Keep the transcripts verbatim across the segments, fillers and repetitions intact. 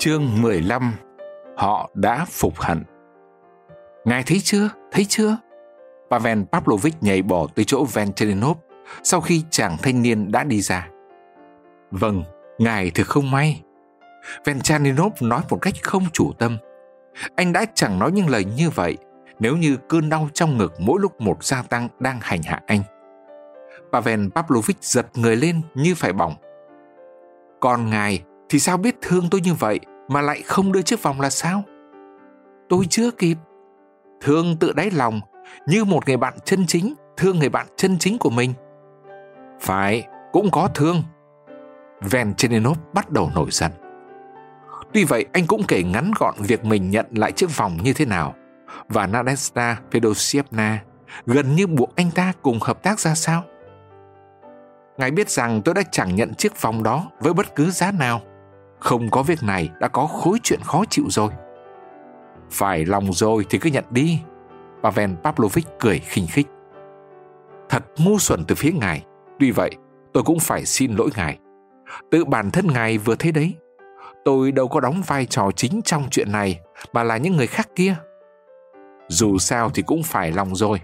Chương mười lăm. Họ đã phục hận. Ngài thấy chưa, thấy chưa? Pavel Pavlovich nhảy bỏ tới chỗ Venchaninov sau khi chàng thanh niên đã đi ra. Vâng, ngài thực không may. Venchaninov nói một cách không chủ tâm. Anh đã chẳng nói những lời như vậy nếu như cơn đau trong ngực mỗi lúc một gia tăng đang hành hạ anh. Pavel Pavlovich giật người lên như phải bỏng. Còn ngài thì sao biết thương tôi như vậy mà lại không đưa chiếc vòng là sao? Tôi chưa kịp. Thương tự đáy lòng, như một người bạn chân chính thương người bạn chân chính của mình. Phải, cũng có thương. Venchaninov bắt đầu nổi giận. Tuy vậy anh cũng kể ngắn gọn việc mình nhận lại chiếc vòng như thế nào, và Nadezhda Fedosievna gần như buộc anh ta cùng hợp tác ra sao. Ngài biết rằng tôi đã chẳng nhận chiếc vòng đó với bất cứ giá nào. Không có việc này đã có khối chuyện khó chịu rồi. Phải lòng rồi thì cứ nhận đi. Pavel Pavlovich cười khinh khích. Thật ngu xuẩn từ phía ngài. Tuy vậy tôi cũng phải xin lỗi ngài. Tự bản thân ngài vừa thấy đấy. Tôi đâu có đóng vai trò chính trong chuyện này, mà là những người khác kia. Dù sao thì cũng phải lòng rồi.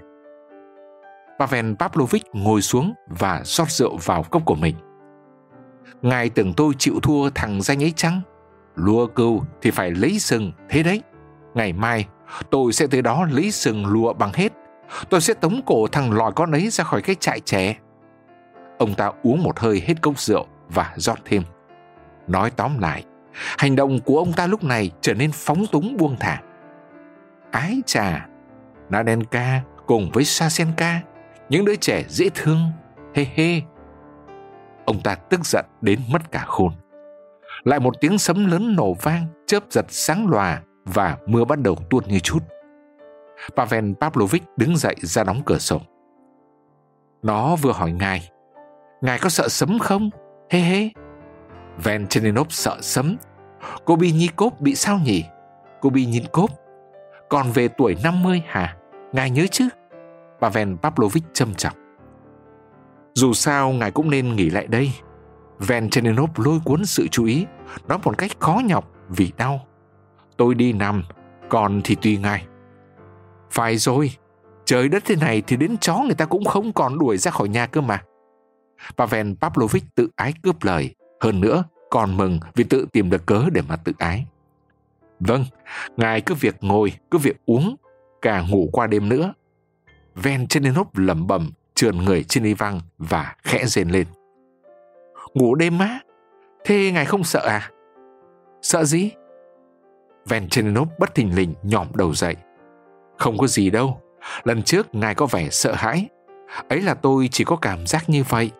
Pavel Pavlovich ngồi xuống và rót rượu vào cốc của mình. Ngài tưởng tôi chịu thua thằng danh ấy chăng? Lùa cừu thì phải lấy sừng, thế đấy. Ngày mai tôi sẽ tới đó lấy sừng lùa bằng hết. Tôi sẽ tống cổ thằng lòi con ấy ra khỏi cái trại trẻ. Ông ta uống một hơi hết cốc rượu và rót thêm. Nói tóm lại, hành động của ông ta lúc này trở nên phóng túng buông thả. Ái chà, Nadenka cùng với Sasenka, những đứa trẻ dễ thương, hê hê. Ông ta tức giận đến mất cả khôn. Lại một tiếng sấm lớn nổ vang, chớp giật sáng lòa và mưa bắt đầu tuôn như chút. Pavel Pavlovich đứng dậy ra đóng cửa sổ. Nó vừa hỏi ngài, ngài có sợ sấm không? Hê hê. Venchaninov sợ sấm. Kobinikov bị sao nhỉ? Kobinikov. Còn về tuổi năm mươi hả? Ngài nhớ chứ? Pavel Pavlovich châm chọc. Dù sao ngài cũng nên nghỉ lại đây. Venchaninov lôi cuốn sự chú ý, nói một cách khó nhọc vì đau. Tôi đi nằm, còn thì tùy ngài. Phải rồi, trời đất thế này thì đến chó người ta cũng không còn đuổi ra khỏi nhà cơ mà. Pavel Pavlovich tự ái cướp lời, hơn nữa còn mừng vì tự tìm được cớ để mà tự ái. Vâng, ngài cứ việc ngồi, cứ việc uống, cả ngủ qua đêm nữa. Venchaninov lẩm bẩm, trườn người trên đi văng và khẽ rên lên. Ngủ đêm á? Thế ngài không sợ à? Sợ gì? Venchaninov bất thình lình nhỏm đầu dậy. Không có gì đâu. Lần trước ngài có vẻ sợ hãi. Ấy là tôi chỉ có cảm giác như vậy.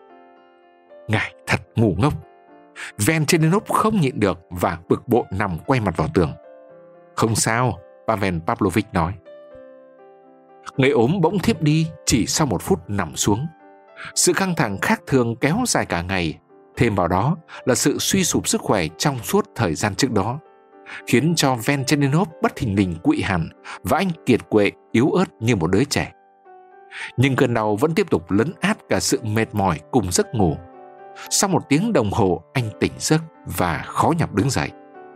Ngài thật ngu ngốc. Venchaninov không nhịn được và bực bội nằm quay mặt vào tường. Không sao, Pavel Pavlovich nói. Người ốm bỗng thiếp đi chỉ sau một phút nằm xuống. Sự căng thẳng khác thường kéo dài cả ngày, thêm vào đó là sự suy sụp sức khỏe trong suốt thời gian trước đó, khiến cho Venchaninov bất thình lình quỵ hẳn và anh kiệt quệ yếu ớt như một đứa trẻ. Nhưng cơn đau vẫn tiếp tục lấn át cả sự mệt mỏi cùng giấc ngủ. Sau một tiếng đồng hồ anh tỉnh giấc và khó nhọc đứng dậy.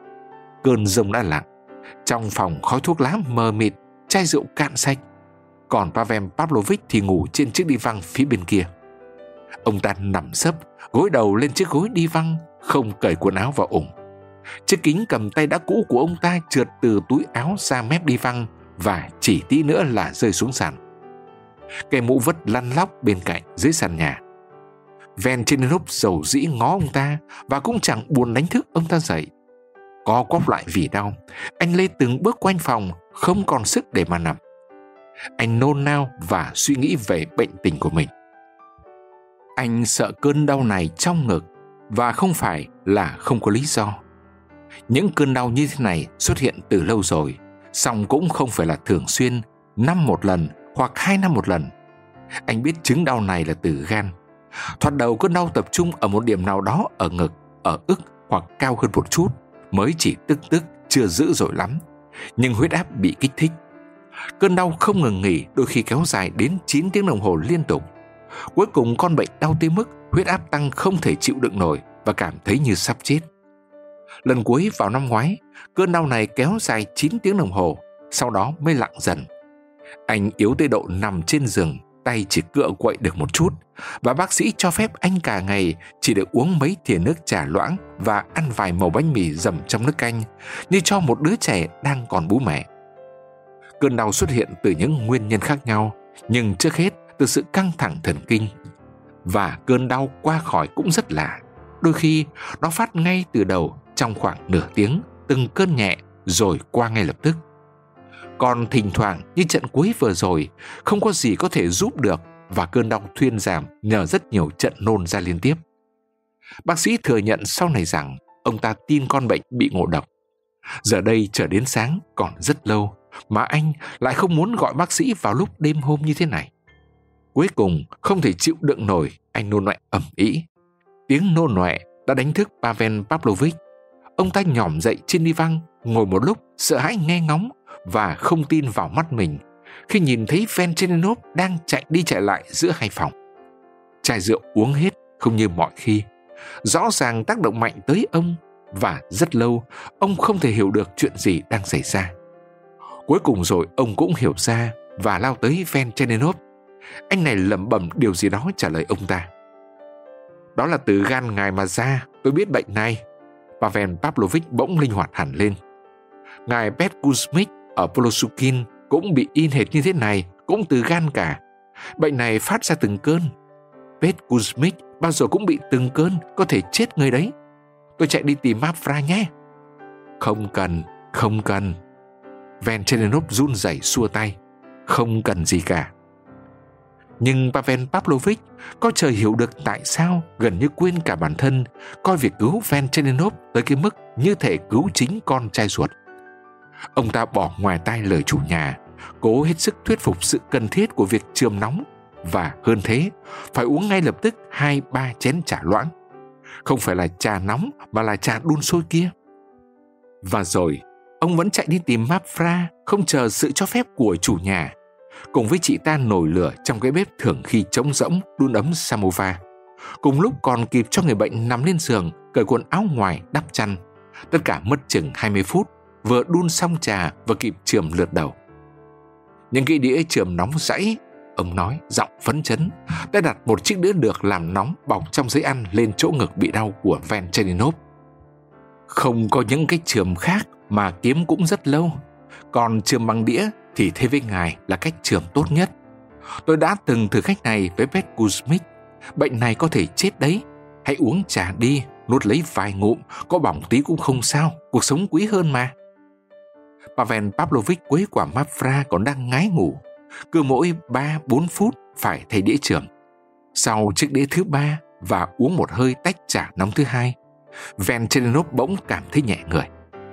Cơn giông đã lặng. Trong phòng khói thuốc lá mờ mịt, chai rượu cạn sạch. Còn Pavel Pavlovich thì ngủ trên chiếc đi văng phía bên kia. Ông ta nằm sấp, gối đầu lên chiếc gối đi văng, không cởi quần áo vào ủng. Chiếc kính cầm tay đã cũ của ông ta trượt từ túi áo ra mép đi văng và chỉ tí nữa là rơi xuống sàn. Cây mũ vất lăn lóc bên cạnh dưới sàn nhà. Venchaninov dầu dĩ ngó ông ta và cũng chẳng buồn đánh thức ông ta dậy. Co quắp lại vì đau, anh lê từng bước quanh phòng, không còn sức để mà nằm. Anh nôn nao và suy nghĩ về bệnh tình của mình. Anh sợ cơn đau này trong ngực, và không phải là không có lý do. Những cơn đau như thế này xuất hiện từ lâu rồi, song cũng không phải là thường xuyên, năm một lần hoặc hai năm một lần. Anh biết chứng đau này là từ gan. Thoạt đầu cơn đau tập trung ở một điểm nào đó ở ngực, ở ức hoặc cao hơn một chút, mới chỉ tức tức, chưa dữ dội lắm, nhưng huyết áp bị kích thích. Cơn đau không ngừng nghỉ, đôi khi kéo dài đến chín tiếng đồng hồ liên tục. Cuối cùng con bệnh đau tới mức huyết áp tăng không thể chịu đựng nổi và cảm thấy như sắp chết. Lần cuối vào năm ngoái, cơn đau này kéo dài chín tiếng đồng hồ, sau đó mới lặng dần. Anh yếu tới độ nằm trên giường, tay chỉ cựa quậy được một chút, và bác sĩ cho phép anh cả ngày chỉ được uống mấy thìa nước trà loãng và ăn vài mẩu bánh mì dầm trong nước canh, như cho một đứa trẻ đang còn bú mẹ. Cơn đau xuất hiện từ những nguyên nhân khác nhau, nhưng trước hết từ sự căng thẳng thần kinh. Và cơn đau qua khỏi cũng rất lạ. Đôi khi nó phát ngay từ đầu trong khoảng nửa tiếng, từng cơn nhẹ rồi qua ngay lập tức. Còn thỉnh thoảng như trận cuối vừa rồi, không có gì có thể giúp được và cơn đau thuyên giảm nhờ rất nhiều trận nôn ra liên tiếp. Bác sĩ thừa nhận sau này rằng ông ta tin con bệnh bị ngộ độc. Giờ đây trở đến sáng còn rất lâu, mà anh lại không muốn gọi bác sĩ vào lúc đêm hôm như thế này. Cuối cùng không thể chịu đựng nổi, anh nôn ọe ầm ĩ. Tiếng nôn ọe đã đánh thức Pavel Pavlovich. Ông ta nhỏm dậy trên đi văng, ngồi một lúc sợ hãi nghe ngóng và không tin vào mắt mình khi nhìn thấy Venchelinov đang chạy đi chạy lại giữa hai phòng. Chai rượu uống hết không như mọi khi, rõ ràng tác động mạnh tới ông, và rất lâu ông không thể hiểu được chuyện gì đang xảy ra. Cuối cùng rồi ông cũng hiểu ra và lao tới Venchelinov. Anh này lẩm bẩm điều gì đó trả lời ông ta. Đó là từ gan ngài mà ra, tôi biết bệnh này. Pavel Pavlovich bỗng linh hoạt hẳn lên. Ngài Pet Kuzmich ở Polosukin cũng bị in hệt như thế này, cũng từ gan cả. Bệnh này phát ra từng cơn. Pet Kuzmich bao giờ cũng bị từng cơn, có thể chết người đấy. Tôi chạy đi tìm Mafra nhé. Không cần, không cần. Venchelinov run rẩy xua tay. Không cần gì cả. Nhưng Pavel Pavlovich có trời hiểu được tại sao gần như quên cả bản thân, coi việc cứu Venchelinov tới cái mức như thể cứu chính con trai ruột. Ông ta bỏ ngoài tai lời chủ nhà, cố hết sức thuyết phục sự cần thiết của việc chườm nóng, và hơn thế, phải uống ngay lập tức hai ba chén trà loãng. Không phải là trà nóng mà là trà đun sôi kia. Và rồi, ông vẫn chạy đi tìm Mafra, không chờ sự cho phép của chủ nhà. Cùng với chị ta nổi lửa trong cái bếp thường khi trống rỗng đun ấm samovar. Cùng lúc còn kịp cho người bệnh nằm lên giường, cởi quần áo ngoài đắp chăn. Tất cả mất chừng hai mươi phút, vừa đun xong trà vừa kịp chườm lượt đầu. Những cái đĩa chườm nóng rãy, ông nói giọng phấn chấn, đã đặt một chiếc đĩa được làm nóng bọc trong giấy ăn lên chỗ ngực bị đau của Venchelinov. Không có những cái chườm khác mà kiếm cũng rất lâu. Còn chườm bằng đĩa thì thế với ngài là cách chườm tốt nhất. Tôi đã từng thử cách này với Pet Kuzmich. Bệnh này có thể chết đấy. Hãy uống trà đi, nuốt lấy vài ngụm, có bỏng tí cũng không sao, cuộc sống quý hơn mà. Pavel Pavlovich quấy quả Mafra còn đang ngái ngủ. Cứ mỗi ba bốn phút phải thay đĩa chườm. Sau chiếc đĩa thứ ba và uống một hơi tách trà nóng thứ hai, Venchelinov bỗng cảm thấy nhẹ người.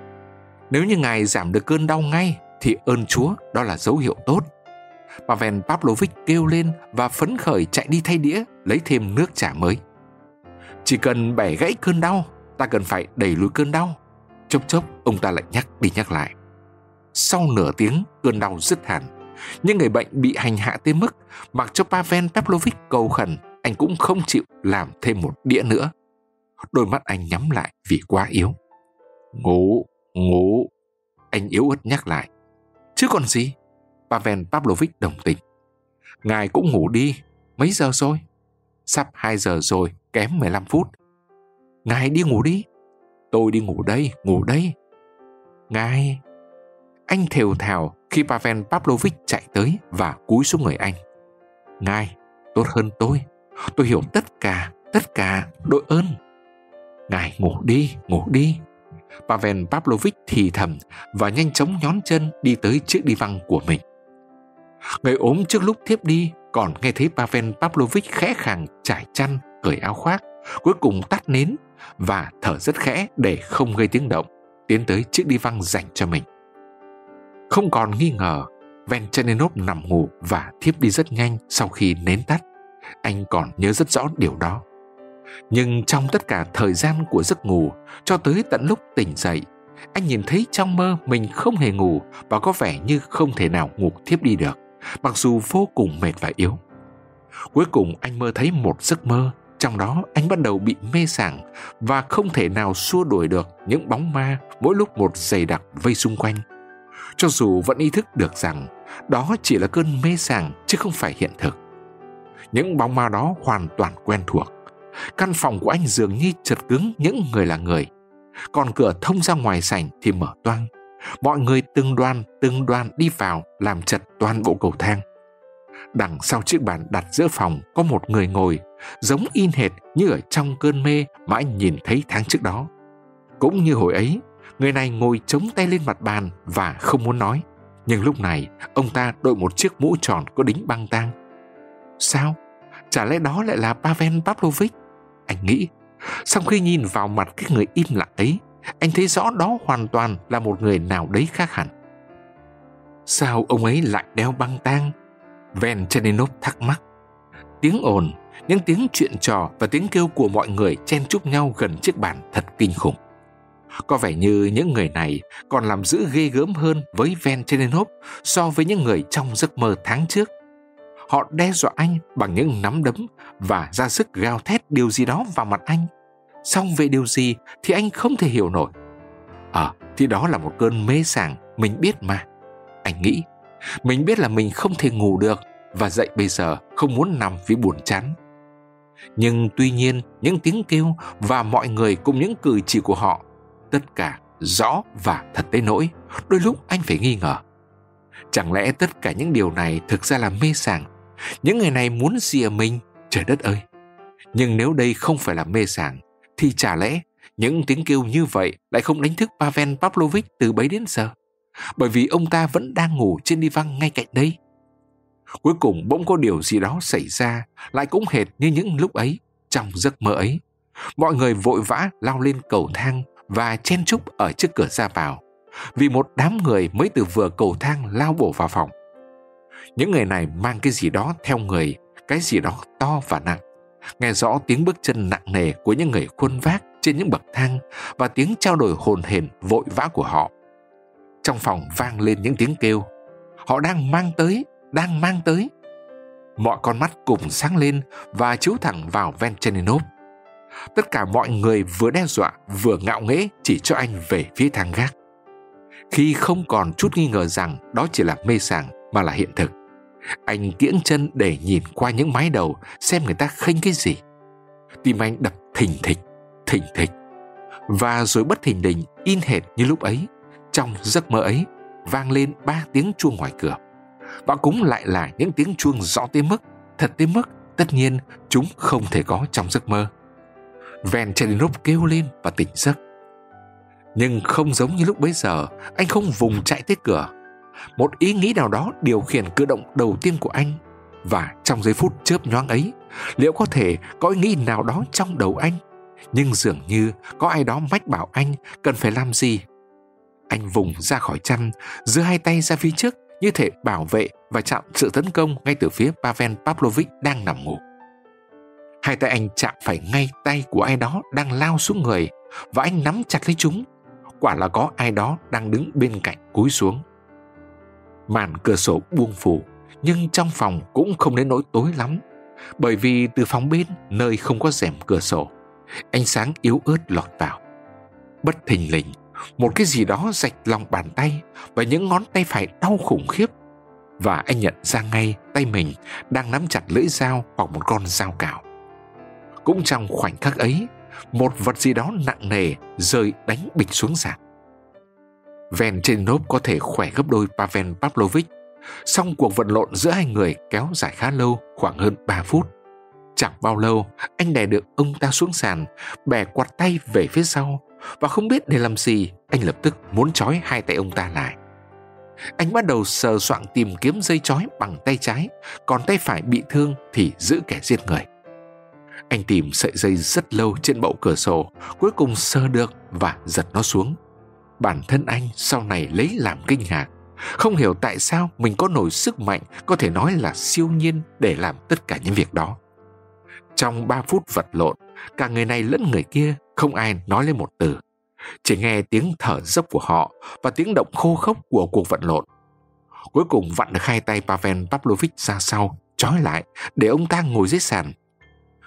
Nếu như ngài giảm được cơn đau ngay thì ơn Chúa, đó là dấu hiệu tốt. Pavel Pavlovich kêu lên và phấn khởi chạy đi thay đĩa, lấy thêm nước trà mới. Chỉ cần bẻ gãy cơn đau, ta cần phải đẩy lùi cơn đau. Chốc chốc ông ta lại nhắc đi nhắc lại. Sau nửa tiếng cơn đau dứt hẳn, nhưng người bệnh bị hành hạ tới mức mặc cho Pavel Pavlovich cầu khẩn, anh cũng không chịu làm thêm một đĩa nữa. Đôi mắt anh nhắm lại vì quá yếu. Ngủ, ngủ, anh yếu ớt nhắc lại. Chứ còn gì? Pavel Pavlovich đồng tình. Ngài cũng ngủ đi. Mấy giờ rồi? Sắp hai giờ rồi, kém mười lăm phút. Ngài đi ngủ đi. Tôi đi ngủ đây, ngủ đây. Ngài... Anh thều thào khi Pavel Pavlovich chạy tới và cúi xuống người anh. Ngài, tốt hơn tôi. Tôi hiểu tất cả, tất cả, đội ơn. Ngài ngủ đi, ngủ đi. Pavel Pavlovich thì thầm và nhanh chóng nhón chân đi tới chiếc đi văng của mình. Người ốm trước lúc thiếp đi còn nghe thấy Pavel Pavlovich khẽ khàng trải chăn, cởi áo khoác, cuối cùng tắt nến và thở rất khẽ để không gây tiếng động, tiến tới chiếc đi văng dành cho mình. Không còn nghi ngờ, Venchelinov nằm ngủ và thiếp đi rất nhanh sau khi nến tắt. Anh còn nhớ rất rõ điều đó. Nhưng trong tất cả thời gian của giấc ngủ, cho tới tận lúc tỉnh dậy, anh nhìn thấy trong mơ mình không hề ngủ và có vẻ như không thể nào ngủ thiếp đi được, mặc dù vô cùng mệt và yếu. Cuối cùng anh mơ thấy một giấc mơ Trong đó anh bắt đầu bị mê sảng và không thể nào xua đuổi được những bóng ma mỗi lúc một dày đặc vây xung quanh. Cho dù vẫn ý thức được rằng đó chỉ là cơn mê sảng chứ không phải hiện thực. Những bóng ma đó hoàn toàn quen thuộc. Căn phòng của anh dường như chật cứng những người là người. Còn cửa thông ra ngoài sảnh thì mở toang. Mọi người từng đoàn từng đoàn đi vào làm chật toàn bộ cầu thang. Đằng sau chiếc bàn đặt giữa phòng có một người ngồi, giống in hệt như ở trong cơn mê mà anh nhìn thấy tháng trước đó. Cũng như hồi ấy, người này ngồi chống tay lên mặt bàn và không muốn nói. Nhưng lúc này, ông ta đội một chiếc mũ tròn có đính băng tang. Sao? Chả lẽ đó lại là Pavel Pavlovich? Anh nghĩ. Sau khi nhìn vào mặt cái người im lặng ấy, anh thấy rõ đó hoàn toàn là một người nào đấy khác hẳn. Sao ông ấy lại đeo băng tang? Venchenninov thắc mắc. Tiếng ồn, những tiếng chuyện trò và tiếng kêu của mọi người chen chúc nhau gần chiếc bàn thật kinh khủng. Có vẻ như những người này còn làm dữ ghê gớm hơn với Venchenninov so với những người trong giấc mơ tháng trước. Họ đe dọa anh bằng những nắm đấm và ra sức gào thét điều gì đó vào mặt anh. Xong về điều gì thì anh không thể hiểu nổi. Ờ, à, thì đó là một cơn mê sảng, mình biết mà. Anh nghĩ, mình biết là mình không thể ngủ được và dậy bây giờ không muốn nằm vì buồn chán. Nhưng tuy nhiên, những tiếng kêu và mọi người cùng những cử chỉ của họ, tất cả rõ và thật tới nỗi đôi lúc anh phải nghi ngờ. Chẳng lẽ tất cả những điều này thực ra là mê sảng? Những người này muốn gì ở mình? Trời đất ơi! Nhưng nếu đây không phải là mê sảng, thì chả lẽ những tiếng kêu như vậy lại không đánh thức Pavel Pavlovich từ bấy đến giờ? Bởi vì ông ta vẫn đang ngủ trên đi văng ngay cạnh đây. Cuối cùng bỗng có điều gì đó xảy ra, lại cũng hệt như những lúc ấy, trong giấc mơ ấy. Mọi người vội vã lao lên cầu thang và chen chúc ở trước cửa ra vào, vì một đám người mới từ vừa cầu thang lao bổ vào phòng. Những người này mang cái gì đó theo người, cái gì đó to và nặng. Nghe rõ tiếng bước chân nặng nề của những người khuân vác trên những bậc thang và tiếng trao đổi hồn hển vội vã của họ. Trong phòng vang lên những tiếng kêu. Họ đang mang tới, đang mang tới. Mọi con mắt cùng sáng lên và chiếu thẳng vào Venchenninov. Tất cả mọi người vừa đe dọa vừa ngạo nghễ chỉ cho anh về phía thang gác. Khi không còn chút nghi ngờ rằng đó chỉ là mê sảng mà là hiện thực, anh kiễng chân để nhìn qua những mái đầu xem người ta khênh cái gì. Tim anh đập thình thịch, thình thịch. Và rồi bất thình lình, in hệt như lúc ấy, trong giấc mơ ấy, vang lên ba tiếng chuông ngoài cửa. Và cũng lại là những tiếng chuông rõ tới mức, thật tới mức, tất nhiên chúng không thể có trong giấc mơ. Venchenninov kêu lên và tỉnh giấc. Nhưng không giống như lúc bấy giờ, anh không vùng chạy tới cửa. Một ý nghĩ nào đó điều khiển cử động đầu tiên của anh. Và trong giây phút chớp nhoáng ấy, liệu có thể có ý nghĩ nào đó trong đầu anh? Nhưng dường như có ai đó mách bảo anh cần phải làm gì. Anh vùng ra khỏi chăn, giơ hai tay ra phía trước như thể bảo vệ và chặn sự tấn công ngay từ phía Pavel Pavlovich đang nằm ngủ. Hai tay anh chạm phải ngay tay của ai đó đang lao xuống người và anh nắm chặt lấy chúng. Quả là có ai đó đang đứng bên cạnh cúi xuống. Màn cửa sổ buông phủ, nhưng trong phòng cũng không đến nỗi tối lắm, bởi vì từ phòng bên nơi không có rèm cửa sổ, ánh sáng yếu ớt lọt vào. Bất thình lình, một cái gì đó rạch lòng bàn tay và những ngón tay phải đau khủng khiếp. Và anh nhận ra ngay tay mình đang nắm chặt lưỡi dao hoặc một con dao cạo. Cũng trong khoảnh khắc ấy, một vật gì đó nặng nề rơi đánh bịch xuống sàn. Venchenninov có thể khỏe gấp đôi Pavel Pavlovich, song cuộc vật lộn giữa hai người kéo dài khá lâu, khoảng hơn ba phút. Chẳng bao lâu, anh đè được ông ta xuống sàn, bẻ quạt tay về phía sau, và không biết để làm gì, anh lập tức muốn trói hai tay ông ta lại. Anh bắt đầu sờ soạng tìm kiếm dây trói bằng tay trái, còn tay phải bị thương thì giữ kẻ giết người. Anh tìm sợi dây rất lâu trên bậu cửa sổ, cuối cùng sờ được và giật nó xuống. Bản thân anh sau này lấy làm kinh ngạc, không hiểu tại sao mình có nổi sức mạnh có thể nói là siêu nhiên để làm tất cả những việc đó. Trong ba phút vật lộn, cả người này lẫn người kia không ai nói lên một từ, chỉ nghe tiếng thở dốc của họ và tiếng động khô khốc của cuộc vật lộn. Cuối cùng vặn được hai tay Pavel Pavlovich ra sau, trói lại để ông ta ngồi dưới sàn.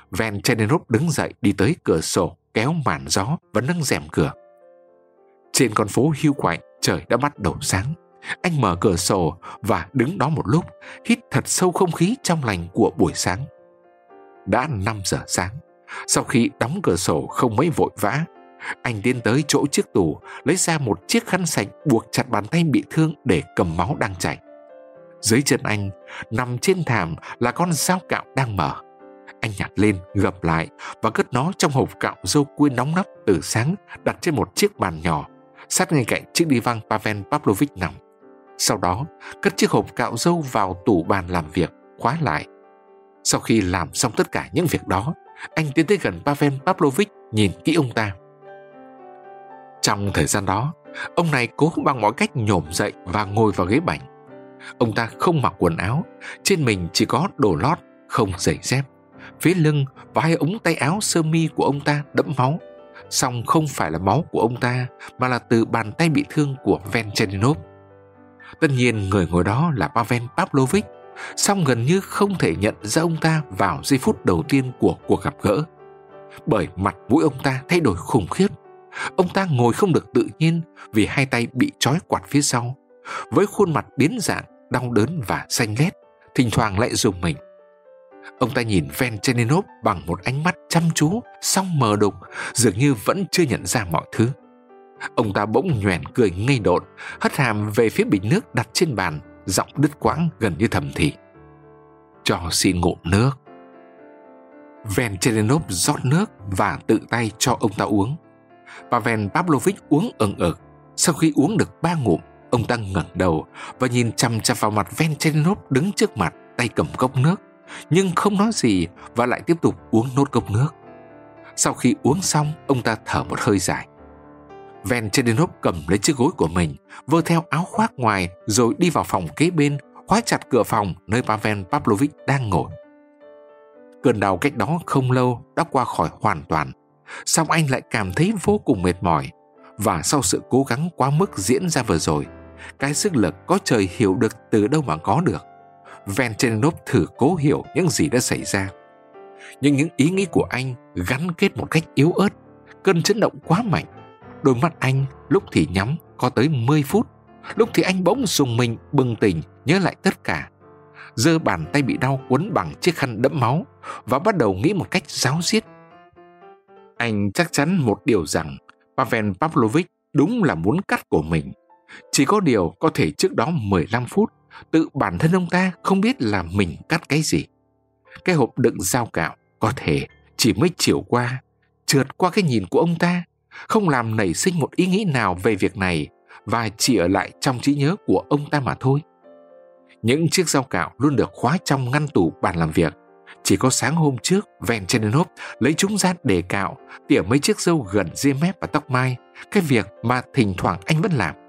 Venchelinov đứng dậy đi tới cửa sổ, kéo màn gió và nâng rèm cửa. Trên con phố hiu quạnh, trời đã bắt đầu sáng. Anh mở cửa sổ và đứng đó một lúc, hít thật sâu không khí trong lành của buổi sáng. Đã năm giờ sáng. Sau khi đóng cửa sổ không mấy vội vã, anh tiến tới chỗ chiếc tủ, lấy ra một chiếc khăn sạch buộc chặt bàn tay bị thương để cầm máu đang chảy. Dưới chân anh, nằm trên thảm là con dao cạo đang mở. Anh nhặt lên, gập lại và cất nó trong hộp cạo râu cua nóng nắp từ sáng, đặt trên một chiếc bàn nhỏ, sát ngay cạnh chiếc đi văng Pavel Pavlovich nằm. Sau đó, cất chiếc hộp cạo râu vào tủ bàn làm việc, khóa lại. Sau khi làm xong tất cả những việc đó, anh tiến tới gần Pavel Pavlovich, nhìn kỹ ông ta. Trong thời gian đó, ông này cố bằng mọi cách nhổm dậy và ngồi vào ghế bành. Ông ta không mặc quần áo, trên mình chỉ có đồ lót, không giày dép. Phía lưng và hai ống tay áo sơ mi của ông ta đẫm máu, song không phải là máu của ông ta mà là từ bàn tay bị thương của Venchelinov. Tất nhiên người ngồi đó là Pavel Pavlovich, song gần như không thể nhận ra ông ta vào giây phút đầu tiên của cuộc gặp gỡ, bởi mặt mũi ông ta thay đổi khủng khiếp. Ông ta ngồi không được tự nhiên vì hai tay bị trói quặt phía sau, với khuôn mặt biến dạng, đau đớn và xanh lét, thỉnh thoảng lại rùng mình. Ông ta nhìn Venchelinov bằng một ánh mắt chăm chú, song mờ đục, dường như vẫn chưa nhận ra mọi thứ. Ông ta bỗng nhoẻn cười ngây độn, hất hàm về phía bình nước đặt trên bàn, giọng đứt quãng gần như thầm thì: "Cho xin ngụm nước." Venchelinov rót nước và tự tay cho ông ta uống. Pavel Pavlovich uống ừng ực. Sau khi uống được ba ngụm, ông ta ngẩng đầu và nhìn chằm chằm vào mặt Venchelinov đứng trước mặt, tay cầm cốc nước, nhưng không nói gì và lại tiếp tục uống nốt cốc nước. Sau khi uống xong, ông ta thở một hơi dài. Venchelinov cầm lấy chiếc gối của mình, vơ theo áo khoác ngoài rồi đi vào phòng kế bên, khóa chặt cửa phòng nơi Pavel Pavlovich đang ngồi. Cơn đau cách đó không lâu đã qua khỏi hoàn toàn, song anh lại cảm thấy vô cùng mệt mỏi. Và sau sự cố gắng quá mức diễn ra vừa rồi, cái sức lực có trời hiểu được từ đâu mà có được, Venchelinov thử cố hiểu những gì đã xảy ra. Nhưng những ý nghĩ của anh gắn kết một cách yếu ớt, cơn chấn động quá mạnh. Đôi mắt anh lúc thì nhắm có tới mười phút, lúc thì anh bỗng rùng mình bừng tỉnh, nhớ lại tất cả, giơ bàn tay bị đau quấn bằng chiếc khăn đẫm máu và bắt đầu nghĩ một cách ráo riết. Anh chắc chắn một điều rằng Pavel Pavlovich đúng là muốn cắt cổ mình. Chỉ có điều có thể trước đó mười lăm phút, tự bản thân ông ta không biết là mình cắt cái gì. Cái hộp đựng dao cạo có thể chỉ mới chiều qua, trượt qua cái nhìn của ông ta, không làm nảy sinh một ý nghĩ nào về việc này và chỉ ở lại trong trí nhớ của ông ta mà thôi. Những chiếc dao cạo luôn được khóa trong ngăn tủ bàn làm việc. Chỉ có sáng hôm trước, Venchelinov lấy chúng ra để cạo, tỉa mấy chiếc râu gần ria mép và tóc mai, cái việc mà thỉnh thoảng anh vẫn làm.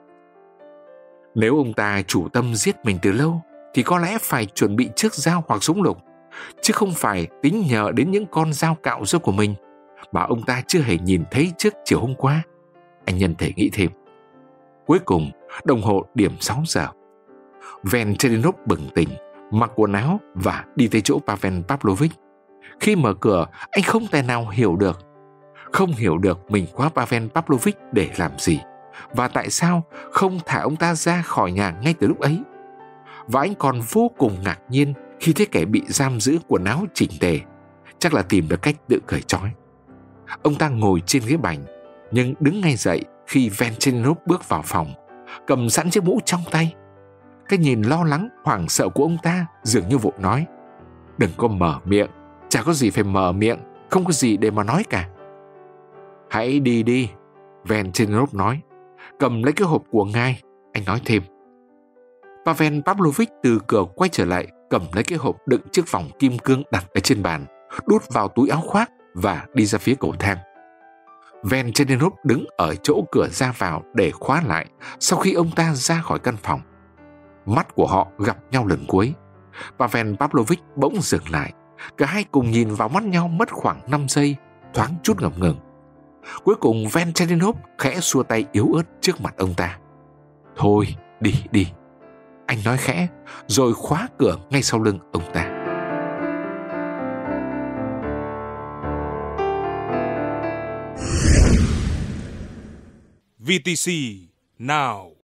Nếu ông ta chủ tâm giết mình từ lâu, thì có lẽ phải chuẩn bị chiếc dao hoặc súng lục, chứ không phải tính nhờ đến những con dao cạo râu của mình mà ông ta chưa hề nhìn thấy trước chiều hôm qua. Anh nhân thể nghĩ thêm. Cuối cùng, đồng hồ điểm sáu giờ. Venchelinov bừng tỉnh, mặc quần áo và đi tới chỗ Pavel Pavlovich. Khi mở cửa, anh không thể nào hiểu được. Không hiểu được mình khóa Pavel Pavlovich để làm gì, và tại sao không thả ông ta ra khỏi nhà ngay từ lúc ấy. Và anh còn vô cùng ngạc nhiên khi thấy kẻ bị giam giữ quần áo chỉnh tề, chắc là tìm được cách tự cởi trói. Ông ta ngồi trên ghế bành, nhưng đứng ngay dậy khi Venchelinov bước vào phòng, cầm sẵn chiếc mũ trong tay. Cái nhìn lo lắng, hoảng sợ của ông ta dường như vội nói: "Đừng có mở miệng, chả có gì phải mở miệng, không có gì để mà nói cả." "Hãy đi đi," Venchelinov nói. "Cầm lấy cái hộp của ngài," anh nói thêm. Pavel Pavlovich từ cửa quay trở lại, cầm lấy cái hộp đựng chiếc vòng kim cương đặt ở trên bàn, đút vào túi áo khoác và đi ra phía cầu thang. Venchelinov đứng ở chỗ cửa ra vào để khóa lại sau khi ông ta ra khỏi căn phòng. Mắt của họ gặp nhau lần cuối. Pavel Pavlovich bỗng dừng lại. Cả hai cùng nhìn vào mắt nhau mất khoảng năm giây, thoáng chút ngập ngừng. Cuối cùng Venchelinov khẽ xua tay yếu ớt trước mặt ông ta. "Thôi, đi đi," anh nói khẽ, rồi khóa cửa ngay sau lưng ông ta. vê tê xê Now.